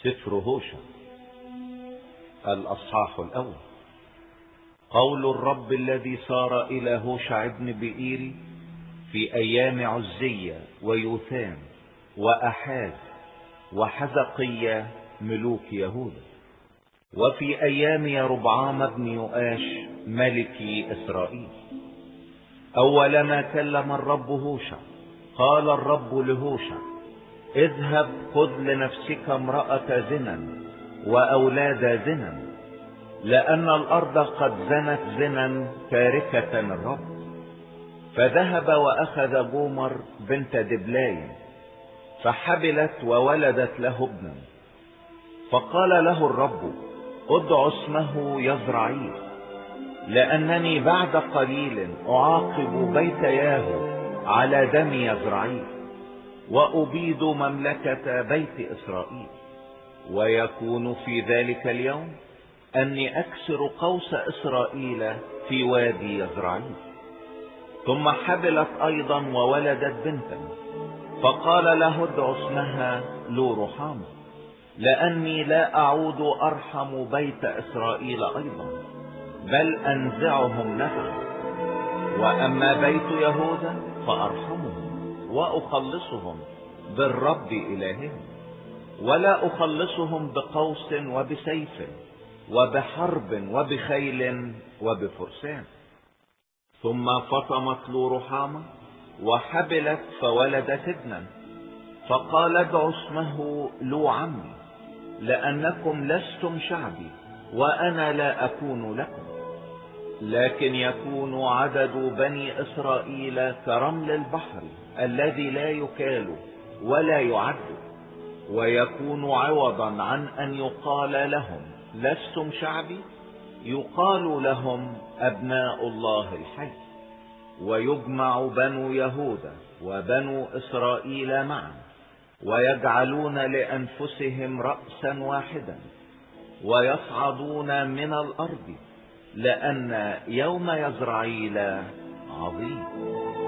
سفر هوشع الأصحاح الأول. قول الرب الذي صار إلى هوشع ابن بئيري في أيام عزية ويوثام وأحاز وحزقية ملوك يهوذا، وفي أيام يربعام بن يؤاش ملك إسرائيل. أول ما كلم الرب هوشع قال الرب لهوشع: اذهب خذ لنفسك امرأة زنا وأولاد زنا، لأن الأرض قد زنت زنا تاركة الرب. فذهب وأخذ جومر بنت دبلاي فحبلت وولدت له ابنا. فقال له الرب: ادع اسمه يزرعيل، لأنني بعد قليل أعاقب بيت ياهو على دم يزرعيل وأبيد مملكة بيت إسرائيل. ويكون في ذلك اليوم أني أكسر قوس إسرائيل في وادي يزرعيل. ثم حبلت أيضا وولدت بنتا، فقال له: ادع اسمها لورحامة، لأني لا أعود أرحم بيت إسرائيل أيضا، بل أنزعهم نزعا. وأما بيت يهوذا فأرحمهم وأخلصهم بالرب إلههم، ولا أخلصهم بقوس وبسيف وبحرب وبخيل وبفرسان. ثم فطمت لورحامة وحبلت فولدت ابنا، فقال: ادع اسمه لو عمي، لأنكم لستم شعبي وأنا لا أكون لكم، لكن يكون عدد بني إسرائيل كرمل البحر الذي لا يكال ولا يعد. ويكون عوضا عن أن يقال لهم لستم شعبي، يقال لهم أبناء الله الحي. ويجمع بنو يهوذا وبنو إسرائيل معا، ويجعلون لأنفسهم رأسا واحدا، ويصعدون من الأرض، لأن يوم يزرعيل عظيم.